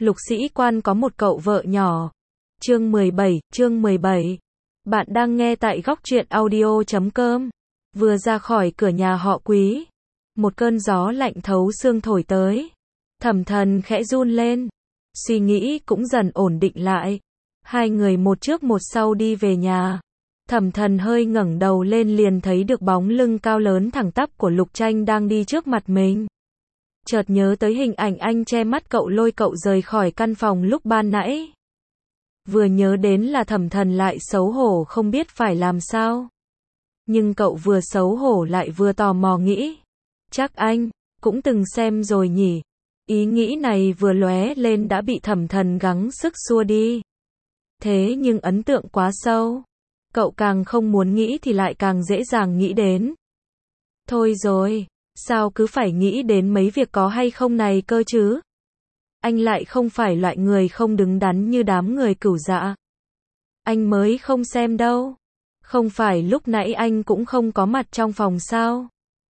Lục sĩ quan có một cậu vợ nhỏ. Chương 17. Bạn đang nghe tại góc truyện audio.com. Vừa ra khỏi cửa nhà họ Quý, một cơn gió lạnh thấu xương thổi tới. Thẩm Thần khẽ run lên, suy nghĩ cũng dần ổn định lại. Hai người một trước một sau đi về nhà. Thẩm Thần hơi ngẩng đầu lên liền thấy được bóng lưng cao lớn thẳng tắp của Lục Tranh đang đi trước mặt mình. Chợt nhớ tới hình ảnh anh che mắt cậu lôi cậu rời khỏi căn phòng lúc ban nãy. Vừa nhớ đến là Thẩm Thần lại xấu hổ không biết phải làm sao. Nhưng cậu vừa xấu hổ lại vừa tò mò nghĩ, chắc anh cũng từng xem rồi nhỉ. Ý nghĩ này vừa lóe lên đã bị Thẩm Thần gắng sức xua đi. Thế nhưng ấn tượng quá sâu, cậu càng không muốn nghĩ thì lại càng dễ dàng nghĩ đến. Thôi rồi, sao cứ phải nghĩ đến mấy việc có hay không này cơ chứ? Anh lại không phải loại người không đứng đắn như đám người Cửu Dạ. Anh mới không xem đâu. Không phải lúc nãy anh cũng không có mặt trong phòng sao?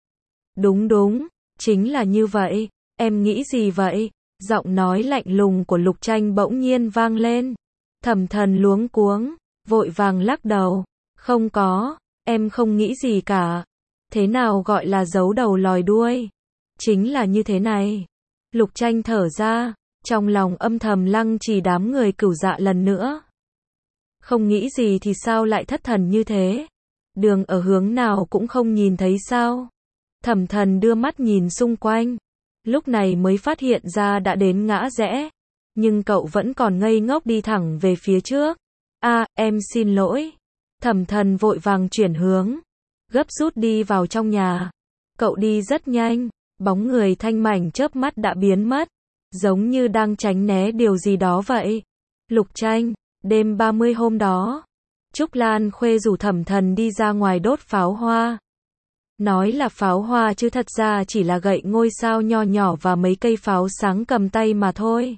Đúng, chính là như vậy. Em nghĩ gì vậy? Giọng nói lạnh lùng của Lục Tranh bỗng nhiên vang lên. Thẩm Thần luống cuống, vội vàng lắc đầu. Không có, em không nghĩ gì cả. Thế nào gọi là giấu đầu lòi đuôi? Chính là như thế này. Lục Tranh thở ra, trong lòng âm thầm lăng trì đám người Cửu Dạ lần nữa. Không nghĩ gì thì sao lại thất thần như thế? Đường ở hướng nào cũng không nhìn thấy sao? Thẩm Thần đưa mắt nhìn xung quanh, lúc này mới phát hiện ra đã đến ngã rẽ, nhưng cậu vẫn còn ngây ngốc đi thẳng về phía trước. Em xin lỗi. Thẩm Thần vội vàng chuyển hướng, gấp rút đi vào trong nhà. Cậu đi rất nhanh, bóng người thanh mảnh chớp mắt đã biến mất, giống như đang tránh né điều gì đó vậy. Lục Tranh, đêm 30 hôm đó, Trúc Lan Khuê rủ Thẩm Thần đi ra ngoài đốt pháo hoa. Nói là pháo hoa chứ thật ra chỉ là gậy ngôi sao nho nhỏ và mấy cây pháo sáng cầm tay mà thôi.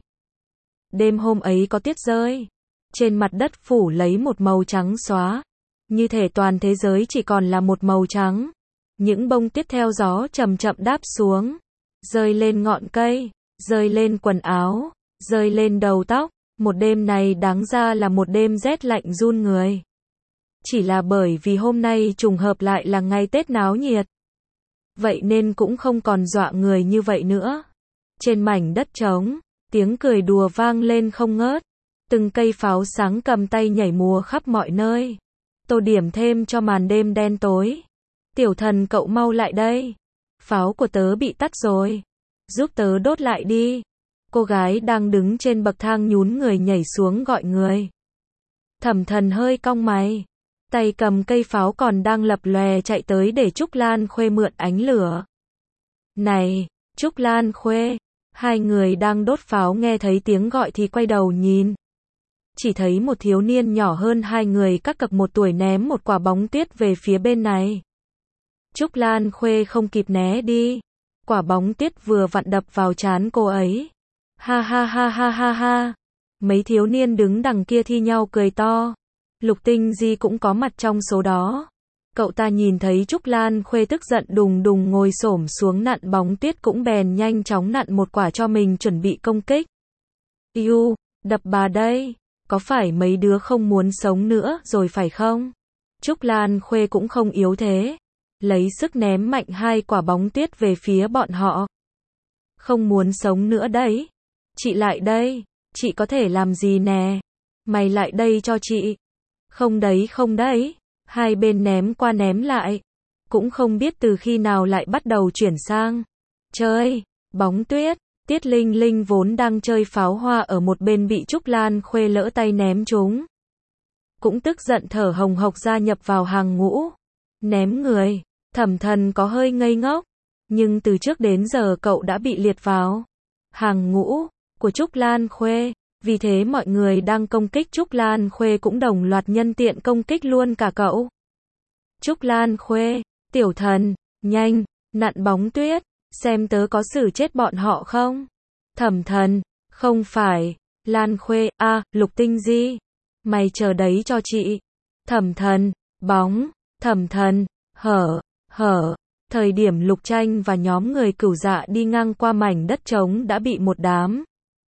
Đêm hôm ấy có tuyết rơi, trên mặt đất phủ lấy một màu trắng xóa, như thể toàn thế giới chỉ còn là một màu trắng. Những bông tuyết theo gió chậm chậm đáp xuống, rơi lên ngọn cây, rơi lên quần áo, rơi lên đầu tóc. Một đêm này đáng ra là một đêm rét lạnh run người. Chỉ là bởi vì hôm nay trùng hợp lại là ngày Tết náo nhiệt, vậy nên cũng không còn dọa người như vậy nữa. Trên mảnh đất trống, tiếng cười đùa vang lên không ngớt. Từng cây pháo sáng cầm tay nhảy múa khắp mọi nơi, tô điểm thêm cho màn đêm đen tối. Tiểu Thần cậu mau lại đây. Pháo của tớ bị tắt rồi. Giúp tớ đốt lại đi. Cô gái đang đứng trên bậc thang nhún người nhảy xuống gọi người. Thẩm Thần hơi cong mày, tay cầm cây pháo còn đang lập lòe chạy tới để Trúc Lan Khuê mượn ánh lửa. Này, Trúc Lan Khuê. Hai người đang đốt pháo nghe thấy tiếng gọi thì quay đầu nhìn. Chỉ thấy một thiếu niên nhỏ hơn hai người các cậc một tuổi ném một quả bóng tuyết về phía bên này. Trúc Lan Khuê không kịp né đi, quả bóng tuyết vừa vặn đập vào trán cô ấy. Ha. Mấy thiếu niên đứng đằng kia thi nhau cười to. Lục Tinh Di cũng có mặt trong số đó. Cậu ta nhìn thấy Trúc Lan Khuê tức giận đùng đùng ngồi xổm xuống nặn bóng tuyết cũng bèn nhanh chóng nặn một quả cho mình chuẩn bị công kích. Đập bà đây. Có phải mấy đứa không muốn sống nữa rồi phải không? Trúc Lan Khuê cũng không yếu thế, lấy sức ném mạnh hai quả bóng tuyết về phía bọn họ. Không muốn sống nữa đấy. Chị lại đây. Chị có thể làm gì nè? Mày lại đây cho chị. Không đấy. Hai bên ném qua ném lại. Cũng không biết từ khi nào lại bắt đầu chuyển sang chơi bóng tuyết. Tiết Linh Linh vốn đang chơi pháo hoa ở một bên bị Trúc Lan Khuê lỡ tay ném trúng, cũng tức giận thở hồng hộc gia nhập vào hàng ngũ ném người. Thẩm Thần có hơi ngây ngốc, nhưng từ trước đến giờ cậu đã bị liệt vào hàng ngũ của Trúc Lan Khuê, vì thế mọi người đang công kích Trúc Lan Khuê cũng đồng loạt nhân tiện công kích luôn cả cậu. Trúc Lan Khuê, Tiểu Thần, nhanh, nặn bóng tuyết, xem tớ có xử chết bọn họ không? Thẩm Thần, không phải. Lan Khuê, Lục Tinh Di, mày chờ đấy cho chị. Thẩm Thần, bóng. Thẩm Thần, hở. Thời điểm Lục Tranh và nhóm người Cửu Dạ đi ngang qua mảnh đất trống đã bị một đám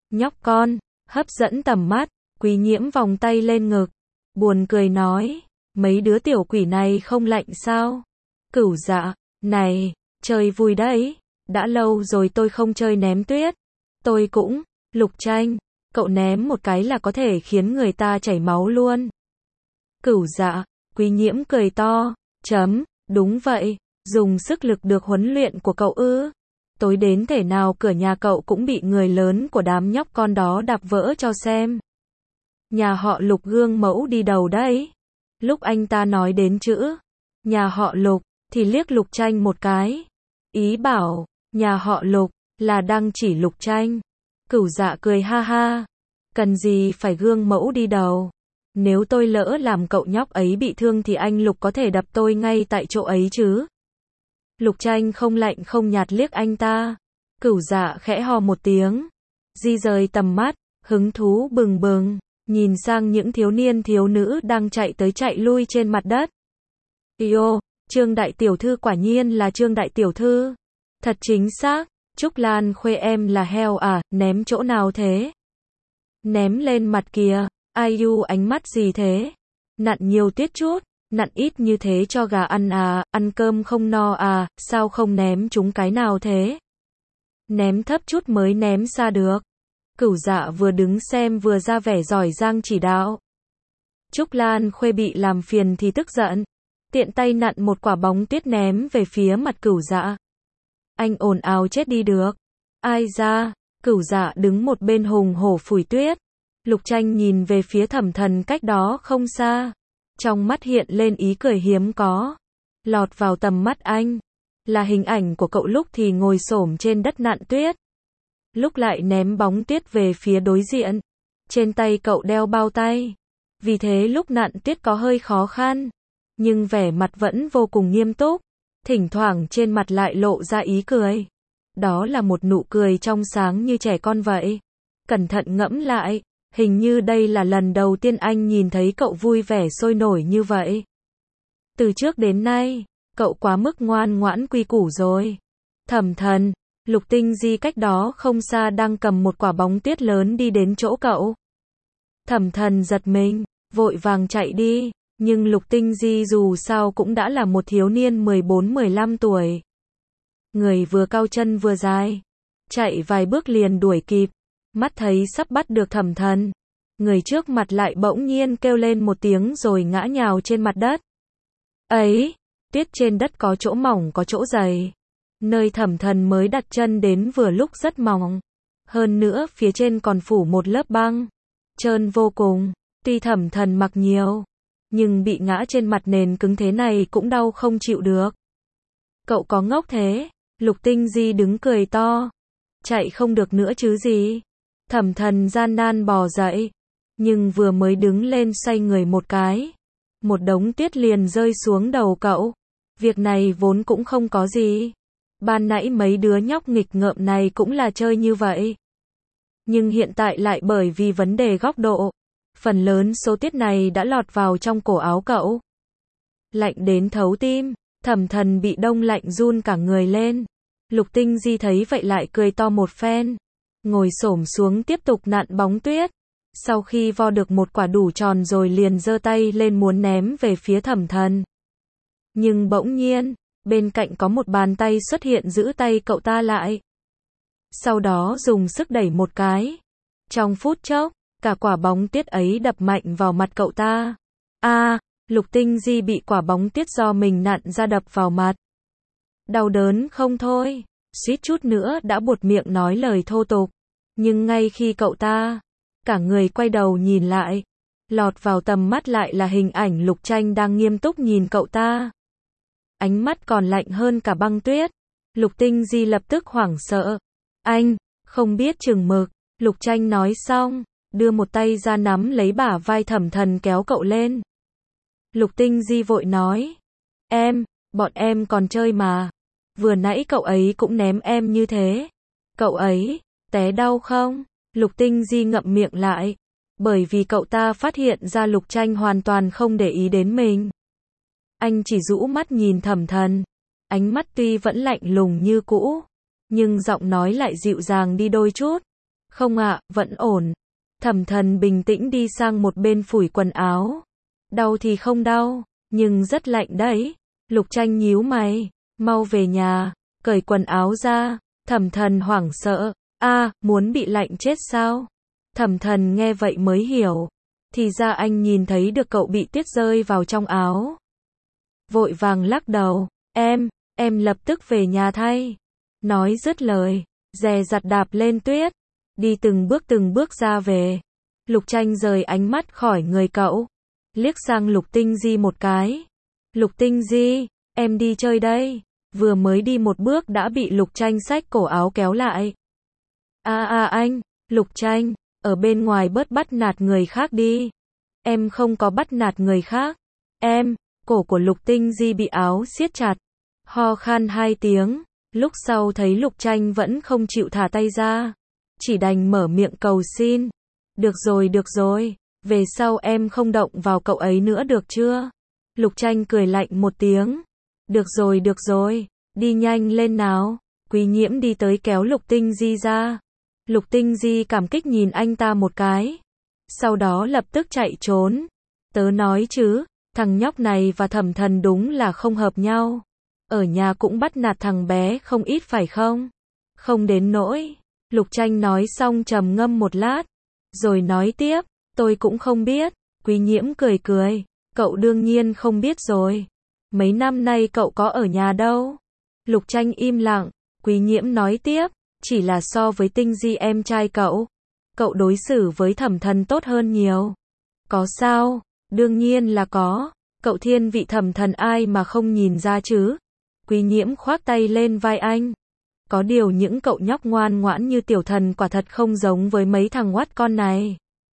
Nhóc con, hấp dẫn tầm mắt, Quý Nhiễm vòng tay lên ngực, buồn cười nói, mấy đứa tiểu quỷ này không lạnh sao? Cửu Dạ, này, chơi vui đấy, đã lâu rồi tôi không chơi ném tuyết. Tôi cũng, Lục Tranh, cậu ném một cái là có thể khiến người ta chảy máu luôn. Cửu Dạ, Quý Nhiễm cười to, đúng vậy, dùng sức lực được huấn luyện của cậu ư? Tối đến thể nào cửa nhà cậu cũng bị người lớn của đám nhóc con đó đạp vỡ cho xem. Nhà họ Lục gương mẫu đi đầu đấy. Lúc anh ta nói đến chữ nhà họ Lục thì liếc Lục Tranh một cái, ý bảo nhà họ Lục là đang chỉ Lục Tranh. Cửu Dạ cười ha ha, cần gì phải gương mẫu đi đầu. Nếu tôi lỡ làm cậu nhóc ấy bị thương thì anh Lục có thể đập tôi ngay tại chỗ ấy chứ. Lục Tranh không lạnh không nhạt liếc anh ta. Cửu Dạ khẽ hò một tiếng, di rời tầm mắt, hứng thú bừng bừng, nhìn sang những thiếu niên thiếu nữ đang chạy tới chạy lui trên mặt đất. Yêu, Trương đại tiểu thư quả nhiên là Trương đại tiểu thư. Thật chính xác, Trúc Lan Khuê em là heo à, ném chỗ nào thế? Ném lên mặt kìa, ai u ánh mắt gì thế? Nặn nhiều tiết chút, nặn ít như thế cho gà ăn à, ăn cơm không no à, sao không ném chúng cái nào thế? Ném thấp chút mới ném xa được. Cửu Dạ vừa đứng xem vừa ra vẻ giỏi giang chỉ đạo. Trúc Lan Khuê bị làm phiền thì tức giận, tiện tay nặn một quả bóng tuyết ném về phía mặt Cửu Dạ. Anh ồn ào chết đi được. Ai ra, Cửu Dạ đứng một bên hùng hổ phủi tuyết. Lục Tranh nhìn về phía Thẩm Thần cách đó không xa. Trong mắt hiện lên ý cười hiếm có. Lọt vào tầm mắt anh là hình ảnh của cậu lúc thì ngồi xổm trên đất nặn tuyết, lúc lại ném bóng tuyết về phía đối diện. Trên tay cậu đeo bao tay, vì thế lúc nặn tuyết có hơi khó khăn, nhưng vẻ mặt vẫn vô cùng nghiêm túc, thỉnh thoảng trên mặt lại lộ ra ý cười. Đó là một nụ cười trong sáng như trẻ con vậy. Cẩn thận ngẫm lại, hình như đây là lần đầu tiên anh nhìn thấy cậu vui vẻ sôi nổi như vậy. Từ trước đến nay, cậu quá mức ngoan ngoãn quy củ rồi. Thẩm Thần, Lục Tinh Di cách đó không xa đang cầm một quả bóng tuyết lớn đi đến chỗ cậu. Thẩm Thần giật mình, vội vàng chạy đi, nhưng Lục Tinh Di dù sao cũng đã là một thiếu niên 14-15 tuổi. Người vừa cao chân vừa dài, chạy vài bước liền đuổi kịp, mắt thấy sắp bắt được Thẩm Thần. Người trước mặt lại bỗng nhiên kêu lên một tiếng rồi ngã nhào trên mặt đất. Ấy, tuyết trên đất có chỗ mỏng có chỗ dày. Nơi Thẩm Thần mới đặt chân đến vừa lúc rất mỏng. Hơn nữa phía trên còn phủ một lớp băng. Trơn vô cùng. Tuy Thẩm Thần mặc nhiều, nhưng bị ngã trên mặt nền cứng thế này cũng đau không chịu được. Cậu có ngốc thế? Lục Tinh Di đứng cười to. Chạy không được nữa chứ gì? Thẩm Thần gian nan bò dậy, nhưng vừa mới đứng lên xoay người một cái, một đống tuyết liền rơi xuống đầu cậu. Việc này vốn cũng không có gì. Ban nãy mấy đứa nhóc nghịch ngợm này cũng là chơi như vậy. Nhưng hiện tại lại bởi vì vấn đề góc độ, phần lớn số tuyết này đã lọt vào trong cổ áo cậu. Lạnh đến thấu tim, Thẩm Thần bị đông lạnh run cả người lên. Lục Tinh Di thấy vậy lại cười to một phen, ngồi xổm xuống tiếp tục nặn bóng tuyết. Sau khi vo được một quả đủ tròn rồi liền giơ tay lên muốn ném về phía Thẩm Thần. Nhưng bỗng nhiên, bên cạnh có một bàn tay xuất hiện giữ tay cậu ta lại. Sau đó dùng sức đẩy một cái. Trong phút chốc, cả quả bóng tuyết ấy đập mạnh vào mặt cậu ta. Lục Tinh Di bị quả bóng tuyết do mình nặn ra đập vào mặt. Đau đớn không thôi, suýt chút nữa đã buột miệng nói lời thô tục. Nhưng ngay khi cậu ta, cả người quay đầu nhìn lại, lọt vào tầm mắt lại là hình ảnh Lục Tranh đang nghiêm túc nhìn cậu ta. Ánh mắt còn lạnh hơn cả băng tuyết. Lục Tinh Di lập tức hoảng sợ. Anh, không biết chừng mực. Lục Tranh nói xong, đưa một tay ra nắm lấy bả vai Thẩm Thần kéo cậu lên. Lục Tinh Di vội nói. Bọn em còn chơi mà. Vừa nãy cậu ấy cũng ném em như thế. Cậu ấy, té đau không? Lục Tinh Di ngậm miệng lại. Bởi vì cậu ta phát hiện ra Lục Tranh hoàn toàn không để ý đến mình. Anh chỉ rũ mắt nhìn Thẩm Thần. Ánh mắt tuy vẫn lạnh lùng như cũ, nhưng giọng nói lại dịu dàng đi đôi chút. Không ạ, vẫn ổn. Thẩm Thần bình tĩnh đi sang một bên phủi quần áo. Đau thì không đau, nhưng rất lạnh đấy. Lục Tranh nhíu mày, mau về nhà, cởi quần áo ra. Thẩm Thần hoảng sợ, muốn bị lạnh chết sao? Thẩm Thần nghe vậy mới hiểu, thì ra anh nhìn thấy được cậu bị tuyết rơi vào trong áo. Vội vàng lắc đầu, em lập tức về nhà thay. Nói dứt lời, dè dặt đạp lên tuyết, đi từng bước ra về. Lục Tranh rời ánh mắt khỏi người cậu, liếc sang Lục Tinh Di một cái. Lục Tinh Di, em đi chơi đây. Vừa mới đi một bước đã bị Lục Tranh xách cổ áo kéo lại. Anh, Lục Tranh, ở bên ngoài bớt bắt nạt người khác đi. Em không có bắt nạt người khác. Cổ của Lục Tinh Di bị áo siết chặt, ho khan 2 tiếng, lúc sau thấy Lục Tranh vẫn không chịu thả tay ra, chỉ đành mở miệng cầu xin. Được rồi, về sau em không động vào cậu ấy nữa được chưa? Lục Tranh cười lạnh một tiếng. Được rồi, đi nhanh lên nào. Quý Nhiễm đi tới kéo Lục Tinh Di ra. Lục Tinh Di cảm kích nhìn anh ta một cái, sau đó lập tức chạy trốn. Tớ nói chứ, thằng nhóc này và Thẩm Thần đúng là không hợp nhau. Ở nhà cũng bắt nạt thằng bé không ít phải không? Không đến nỗi. Lục Tranh nói xong trầm ngâm một lát, rồi nói tiếp, tôi cũng không biết. Quý Nhiễm cười, cậu đương nhiên không biết rồi. Mấy năm nay cậu có ở nhà đâu? Lục Tranh im lặng, Quý Nhiễm nói tiếp, chỉ là so với Tinh Di em trai cậu đối xử với Thẩm Thần tốt hơn nhiều. Có sao? Đương nhiên là có. Cậu thiên vị Thẩm Thần ai mà không nhìn ra chứ? Quý Nhiễm khoác tay lên vai anh. Có điều những cậu nhóc ngoan ngoãn như Tiểu Thần quả thật không giống với mấy thằng oát con này,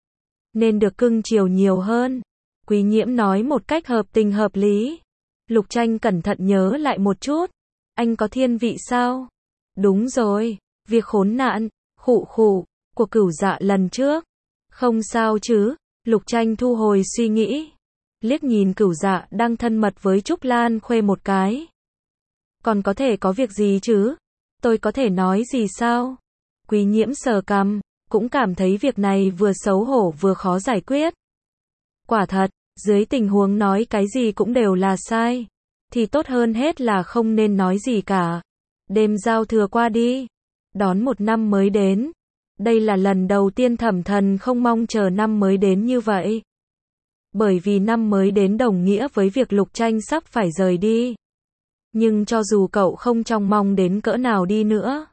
nên được cưng chiều nhiều hơn. Quý Nhiễm nói một cách hợp tình hợp lý. Lục Tranh cẩn thận nhớ lại một chút. Anh có thiên vị sao? Đúng rồi, việc khốn nạn, khụ, của Cửu Dạ lần trước. Không sao chứ? Lục Tranh thu hồi suy nghĩ, liếc nhìn Cửu Dạ đang thân mật với Trúc Lan Khuê một cái. Còn có thể có việc gì chứ? Tôi có thể nói gì sao? Quý Nhiễm sờ cằm, cũng cảm thấy việc này vừa xấu hổ vừa khó giải quyết. Quả thật, dưới tình huống nói cái gì cũng đều là sai, thì tốt hơn hết là không nên nói gì cả. Đêm giao thừa qua đi, đón một năm mới đến. Đây là lần đầu tiên Thẩm Thần không mong chờ năm mới đến như vậy. Bởi vì năm mới đến đồng nghĩa với việc Lục Tranh sắp phải rời đi. Nhưng cho dù cậu không trông mong đến cỡ nào đi nữa,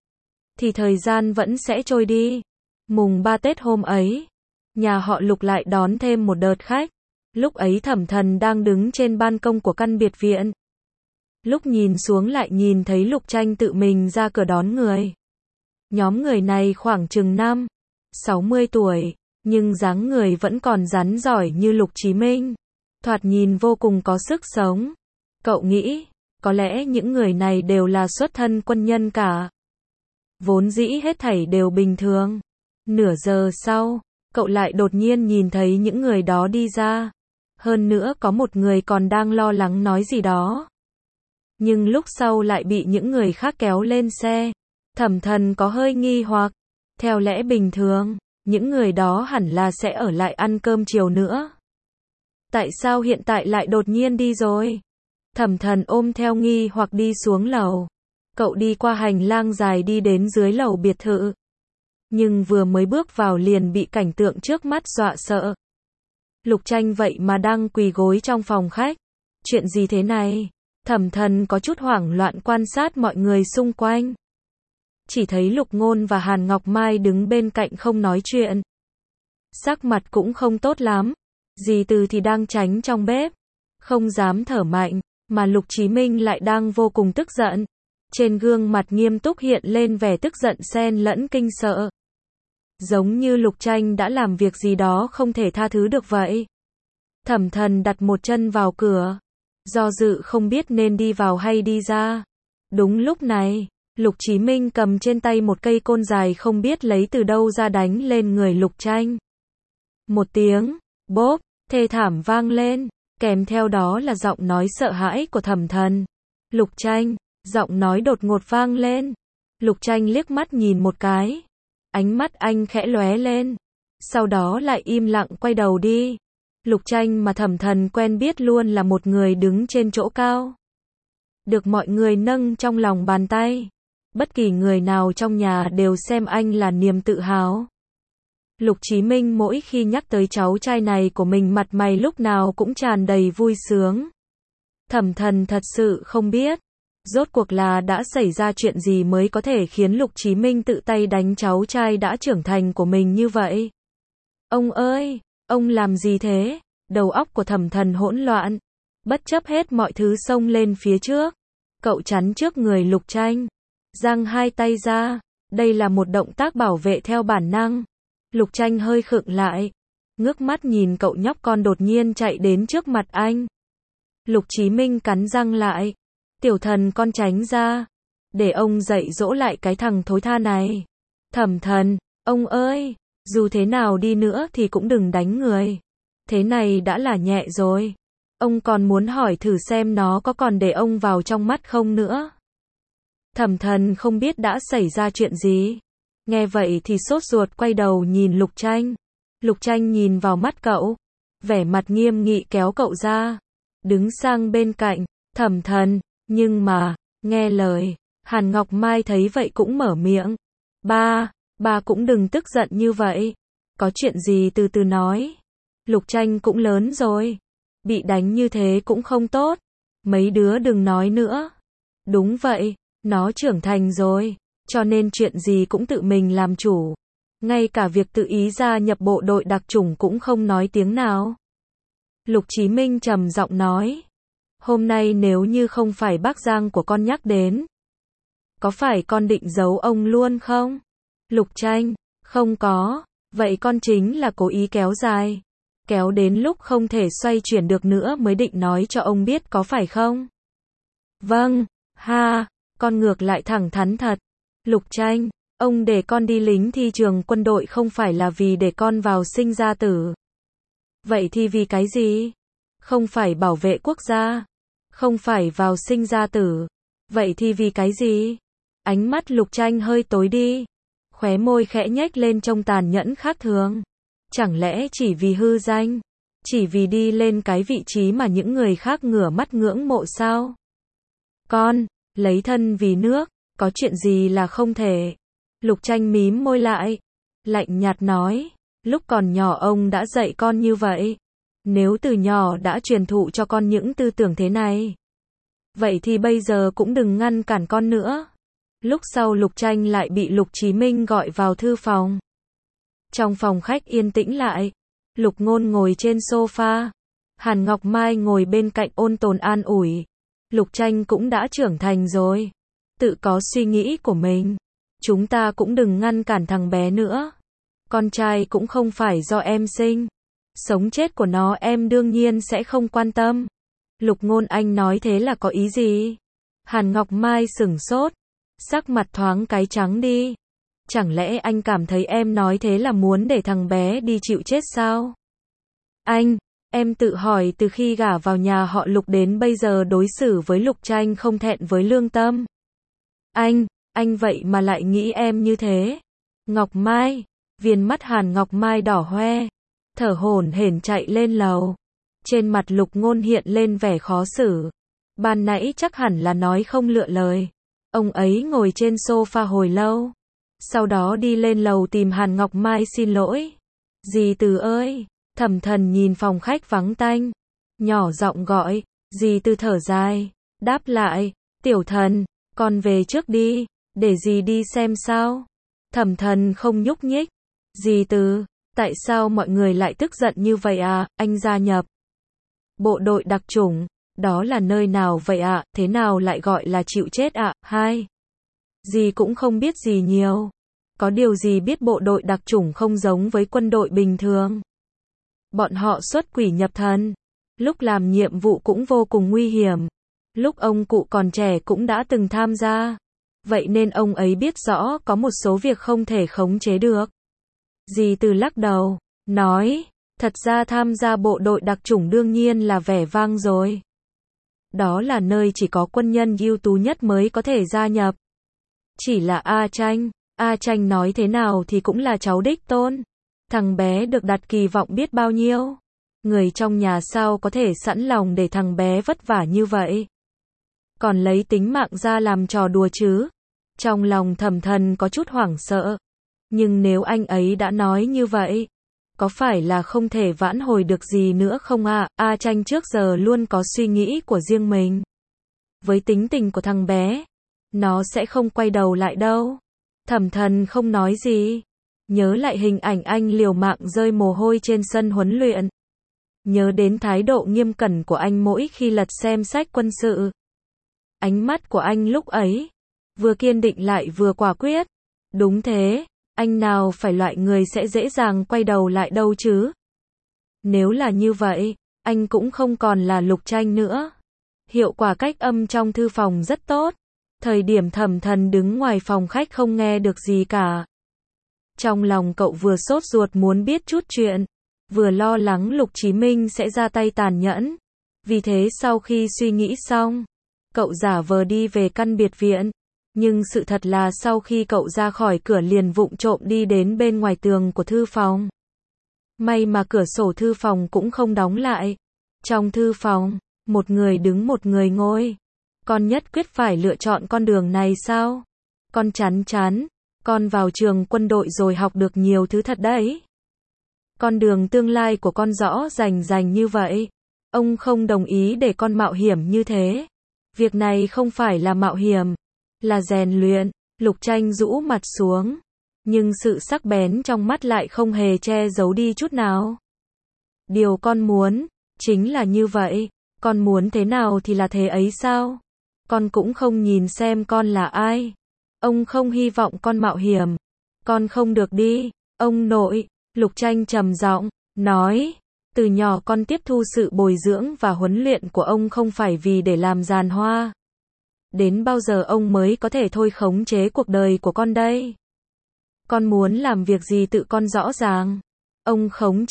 thì thời gian vẫn sẽ trôi đi. Mùng 3 Tết hôm ấy, nhà họ Lục lại đón thêm một đợt khách. Lúc ấy Thẩm Thần đang đứng trên ban công của căn biệt viện. Lúc nhìn xuống lại nhìn thấy Lục Tranh tự mình ra cửa đón người. Nhóm người này khoảng chừng 60 tuổi, nhưng dáng người vẫn còn rắn giỏi như Lục Chí Minh. Thoạt nhìn vô cùng có sức sống. Cậu nghĩ, có lẽ những người này đều là xuất thân quân nhân cả. Vốn dĩ hết thảy đều bình thường. Nửa giờ sau, cậu lại đột nhiên nhìn thấy những người đó đi ra. Hơn nữa có một người còn đang lo lắng nói gì đó. Nhưng lúc sau lại bị những người khác kéo lên xe. Thẩm Thần có hơi nghi hoặc. Theo lẽ bình thường, những người đó hẳn là sẽ ở lại ăn cơm chiều nữa. Tại sao hiện tại lại đột nhiên đi rồi? Thẩm Thần ôm theo nghi hoặc đi xuống lầu. Cậu đi qua hành lang dài đi đến dưới lầu biệt thự. Nhưng vừa mới bước vào liền bị cảnh tượng trước mắt dọa sợ. Lục Tranh vậy mà đang quỳ gối trong phòng khách. Chuyện gì thế này? Thẩm Thần có chút hoảng loạn quan sát mọi người xung quanh. Chỉ thấy Lục Ngôn và Hàn Ngọc Mai đứng bên cạnh không nói chuyện. Sắc mặt cũng không tốt lắm. Dì Từ thì đang tránh trong bếp, không dám thở mạnh, mà Lục Chí Minh lại đang vô cùng tức giận. Trên gương mặt nghiêm túc hiện lên vẻ tức giận xen lẫn kinh sợ. Giống như Lục Tranh đã làm việc gì đó không thể tha thứ được vậy. Thẩm Thần đặt một chân vào cửa, do dự không biết nên đi vào hay đi ra. Đúng lúc này, Lục Chí Minh cầm trên tay một cây côn dài không biết lấy từ đâu ra đánh lên người Lục Tranh. Một tiếng bốp thê thảm vang lên, kèm theo đó là giọng nói sợ hãi của Thẩm Thần. Lục Tranh, giọng nói đột ngột vang lên. Lục Tranh liếc mắt nhìn một cái. Ánh mắt anh khẽ lóe lên. Sau đó lại im lặng quay đầu đi. Lục Tranh mà Thẩm Thần quen biết luôn là một người đứng trên chỗ cao. Được mọi người nâng trong lòng bàn tay. Bất kỳ người nào trong nhà đều xem anh là niềm tự hào. Lục Chí Minh mỗi khi nhắc tới cháu trai này của mình mặt mày lúc nào cũng tràn đầy vui sướng. Thẩm Thần thật sự không biết, rốt cuộc là đã xảy ra chuyện gì mới có thể khiến Lục Chí Minh tự tay đánh cháu trai đã trưởng thành của mình như vậy. Ông ơi, ông làm gì thế? Đầu óc của Thẩm Thần hỗn loạn, bất chấp hết mọi thứ xông lên phía trước. Cậu chắn trước người Lục Tranh, giang hai tay ra, đây là một động tác bảo vệ theo bản năng. Lục Tranh hơi khựng lại, ngước mắt nhìn cậu nhóc con đột nhiên chạy đến trước mặt anh. Lục Chí Minh cắn răng lại, tiểu thần con tránh ra, để ông dạy dỗ lại cái thằng thối tha này. Thẩm Thần, ông ơi, dù thế nào đi nữa thì cũng đừng đánh người. Thế này đã là nhẹ rồi. Ông còn muốn hỏi thử xem nó có còn để ông vào trong mắt không nữa. Thẩm Thần không biết đã xảy ra chuyện gì. Nghe vậy thì sốt ruột quay đầu nhìn Lục Tranh. Lục Tranh nhìn vào mắt cậu, vẻ mặt nghiêm nghị kéo cậu ra, đứng sang bên cạnh. Thẩm Thần, nhưng mà, nghe lời. Hàn Ngọc Mai thấy vậy cũng mở miệng. Ba cũng đừng tức giận như vậy. Có chuyện gì từ từ nói. Lục Tranh cũng lớn rồi. Bị đánh như thế cũng không tốt. Mấy đứa đừng nói nữa. Đúng vậy, nó trưởng thành rồi, cho nên chuyện gì cũng tự mình làm chủ. Ngay cả việc tự ý gia nhập bộ đội đặc chủng cũng không nói tiếng nào. Lục Chí Minh trầm giọng nói. Hôm nay nếu như không phải bác Giang của con nhắc đến, có phải con định giấu ông luôn không? Lục Tranh, không có, vậy con chính là cố ý kéo dài. Kéo đến lúc không thể xoay chuyển được nữa mới định nói cho ông biết có phải không? Vâng, ha, con ngược lại thẳng thắn thật. Lục Tranh, ông để con đi lính thi trường quân đội không phải là vì để con vào sinh ra tử. Vậy thì vì cái gì? Không phải bảo vệ quốc gia, không phải vào sinh ra tử. Vậy thì vì cái gì? Ánh mắt Lục Tranh hơi tối đi, khóe môi khẽ nhếch lên trông tàn nhẫn khác thường. Chẳng lẽ chỉ vì hư danh, chỉ vì đi lên cái vị trí mà những người khác ngửa mắt ngưỡng mộ sao? Con, lấy thân vì nước, có chuyện gì là không thể? Lục Tranh mím môi lại, lạnh nhạt nói, lúc còn nhỏ ông đã dạy con như vậy. Nếu từ nhỏ đã truyền thụ cho con những tư tưởng thế này, vậy thì bây giờ cũng đừng ngăn cản con nữa. Lúc sau Lục Tranh lại bị Lục Chí Minh gọi vào thư phòng. Trong phòng khách yên tĩnh lại, Lục Ngôn ngồi trên sofa, Hàn Ngọc Mai ngồi bên cạnh ôn tồn an ủi. Lục Tranh cũng đã trưởng thành rồi, tự có suy nghĩ của mình. Chúng ta cũng đừng ngăn cản thằng bé nữa. Con trai cũng không phải do em sinh. Sống chết của nó em đương nhiên sẽ không quan tâm. Lục Ngôn, anh nói thế là có ý gì? Hàn Ngọc Mai sửng sốt, sắc mặt thoáng cái trắng đi. Chẳng lẽ anh cảm thấy em nói thế là muốn để thằng bé đi chịu chết sao? Em tự hỏi từ khi gả vào nhà họ Lục đến bây giờ đối xử với Lục Tranh không thẹn với lương tâm. Anh vậy mà lại nghĩ em như thế. Ngọc Mai, viền mắt Hàn Ngọc Mai đỏ hoe, thở hổn hển chạy lên lầu. Trên mặt Lục Ngôn hiện lên vẻ khó xử. Ban nãy chắc hẳn là nói không lựa lời. Ông ấy ngồi trên sofa hồi lâu, sau đó đi lên lầu tìm Hàn Ngọc Mai xin lỗi. Dì Từ ơi! Thẩm Thần nhìn phòng khách vắng tanh, nhỏ giọng gọi. Dì Từ thở dài, đáp lại, Tiểu Thần, con về trước đi, để dì đi xem sao. Thẩm Thần không nhúc nhích. Dì Từ, tại sao mọi người lại tức giận như vậy à? Anh gia nhập bộ đội đặc chủng, đó là nơi nào vậy ạ? Thế nào lại gọi là chịu chết ạ? Dì cũng không biết gì nhiều. Có điều gì biết bộ đội đặc chủng không giống với quân đội bình thường. Bọn họ xuất quỷ nhập thần. Lúc làm nhiệm vụ cũng vô cùng nguy hiểm. Lúc ông cụ còn trẻ cũng đã từng tham gia. Vậy nên ông ấy biết rõ có một số việc không thể khống chế được. Dì Từ lắc đầu, nói, thật ra tham gia bộ đội đặc chủng đương nhiên là vẻ vang rồi. Đó là nơi chỉ có quân nhân ưu tú nhất mới có thể gia nhập. Chỉ là A Tranh, A Tranh nói thế nào thì cũng là cháu đích tôn. Thằng bé được đặt kỳ vọng biết bao nhiêu. Người trong nhà sao có thể sẵn lòng để thằng bé vất vả như vậy. Còn lấy tính mạng ra làm trò đùa chứ. Trong lòng Thẩm Thần có chút hoảng sợ. Nhưng nếu anh ấy đã nói như vậy, có phải là không thể vãn hồi được gì nữa không ạ? A Tranh trước giờ luôn có suy nghĩ của riêng mình. Với tính tình của thằng bé, nó sẽ không quay đầu lại đâu. Thẩm Thần không nói gì. Nhớ lại hình ảnh anh liều mạng rơi mồ hôi trên sân huấn luyện. Nhớ đến thái độ nghiêm cẩn của anh mỗi khi lật xem sách quân sự. Ánh mắt của anh lúc ấy, vừa kiên định lại vừa quả quyết. Đúng thế, anh nào phải loại người sẽ dễ dàng quay đầu lại đâu chứ. Nếu là như vậy, anh cũng không còn là Lục Tranh nữa. Hiệu quả cách âm trong thư phòng rất tốt. Thời điểm Thẩm Thần đứng ngoài phòng khách không nghe được gì cả. Trong lòng cậu vừa sốt ruột muốn biết chút chuyện, vừa lo lắng Lục Chí Minh sẽ ra tay tàn nhẫn. Vì thế sau khi suy nghĩ xong, cậu giả vờ đi về căn biệt viện. Nhưng sự thật là sau khi cậu ra khỏi cửa liền vụng trộm đi đến bên ngoài tường của thư phòng. May mà cửa sổ thư phòng cũng không đóng lại. Trong thư phòng, một người đứng một người ngồi. Con nhất quyết phải lựa chọn con đường này sao? Con chán chán, con vào trường quân đội rồi học được nhiều thứ thật đấy. Con đường tương lai của con rõ rành như vậy. Ông không đồng ý để con mạo hiểm như thế. Việc này không phải là mạo hiểm, là rèn luyện. Lục Tranh rũ mặt xuống, nhưng sự sắc bén trong mắt lại không hề che giấu đi chút nào. Điều con muốn, chính là như vậy. Con muốn thế nào thì là thế ấy sao? Con cũng không nhìn xem con là ai. Ông không hy vọng con mạo hiểm. Con không được đi. Ông nội, Lục Tranh trầm giọng nói, từ nhỏ con tiếp thu sự bồi dưỡng và huấn luyện của ông không phải vì để làm giàn hoa. Đến bao giờ ông mới có thể thôi khống chế cuộc đời của con đây? Con muốn làm việc gì tự con rõ ràng. Ông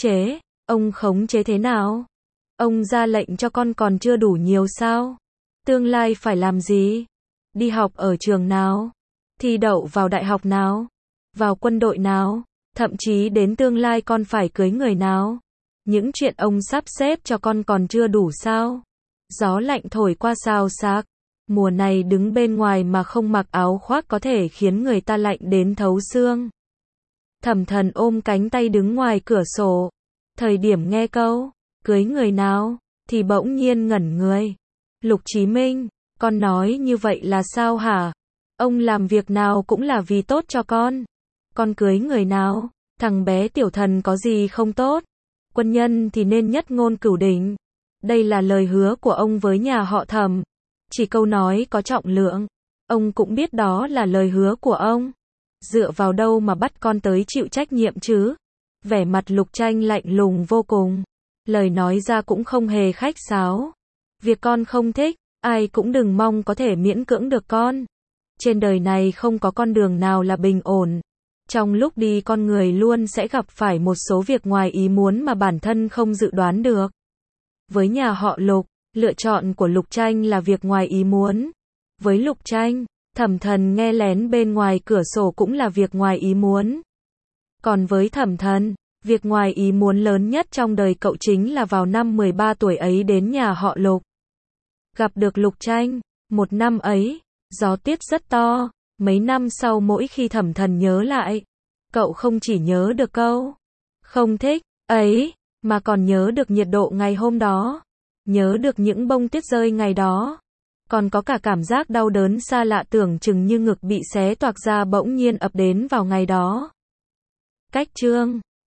khống chế thế nào? Ông ra lệnh cho con còn chưa đủ nhiều sao? Tương lai phải làm gì? Đi học ở trường nào? Thi đậu vào đại học nào? Vào quân đội nào? Thậm chí đến tương lai con phải cưới người nào? Những chuyện ông sắp xếp cho con còn chưa đủ sao? Gió lạnh thổi qua xào xạc. Mùa này đứng bên ngoài mà không mặc áo khoác có thể khiến người ta lạnh đến thấu xương. Thẩm Thần ôm cánh tay đứng ngoài cửa sổ. Thời điểm nghe câu, cưới người nào, thì bỗng nhiên ngẩn người. Lục Chí Minh, con nói như vậy là sao hả? Ông làm việc nào cũng là vì tốt cho con. Con cưới người nào? Thằng bé Tiểu Thần có gì không tốt? Quân nhân thì nên nhất ngôn cửu đỉnh. Đây là lời hứa của ông với nhà họ Thẩm. Chỉ câu nói có trọng lượng. Ông cũng biết đó là lời hứa của ông. Dựa vào đâu mà bắt con tới chịu trách nhiệm chứ? Vẻ mặt Lục Tranh lạnh lùng vô cùng. Lời nói ra cũng không hề khách sáo. Việc con không thích, ai cũng đừng mong có thể miễn cưỡng được con. Trên đời này không có con đường nào là bình ổn. Trong lúc đi con người luôn sẽ gặp phải một số việc ngoài ý muốn mà bản thân không dự đoán được. Với nhà họ Lục, lựa chọn của Lục Tranh là việc ngoài ý muốn. Với Lục Tranh, Thẩm Thần nghe lén bên ngoài cửa sổ cũng là việc ngoài ý muốn. Còn với Thẩm Thần, việc ngoài ý muốn lớn nhất trong đời cậu chính là vào năm 13 tuổi ấy đến nhà họ Lục. Gặp được Lục Tranh, một năm ấy, gió tuyết rất to. Mấy năm sau mỗi khi Thẩm Thần nhớ lại, cậu không chỉ nhớ được câu không thích ấy, mà còn nhớ được nhiệt độ ngày hôm đó. Nhớ được những bông tuyết rơi ngày đó. Còn có cả cảm giác đau đớn xa lạ tưởng chừng như ngực bị xé toạc ra bỗng nhiên ập đến vào ngày đó. Cách chương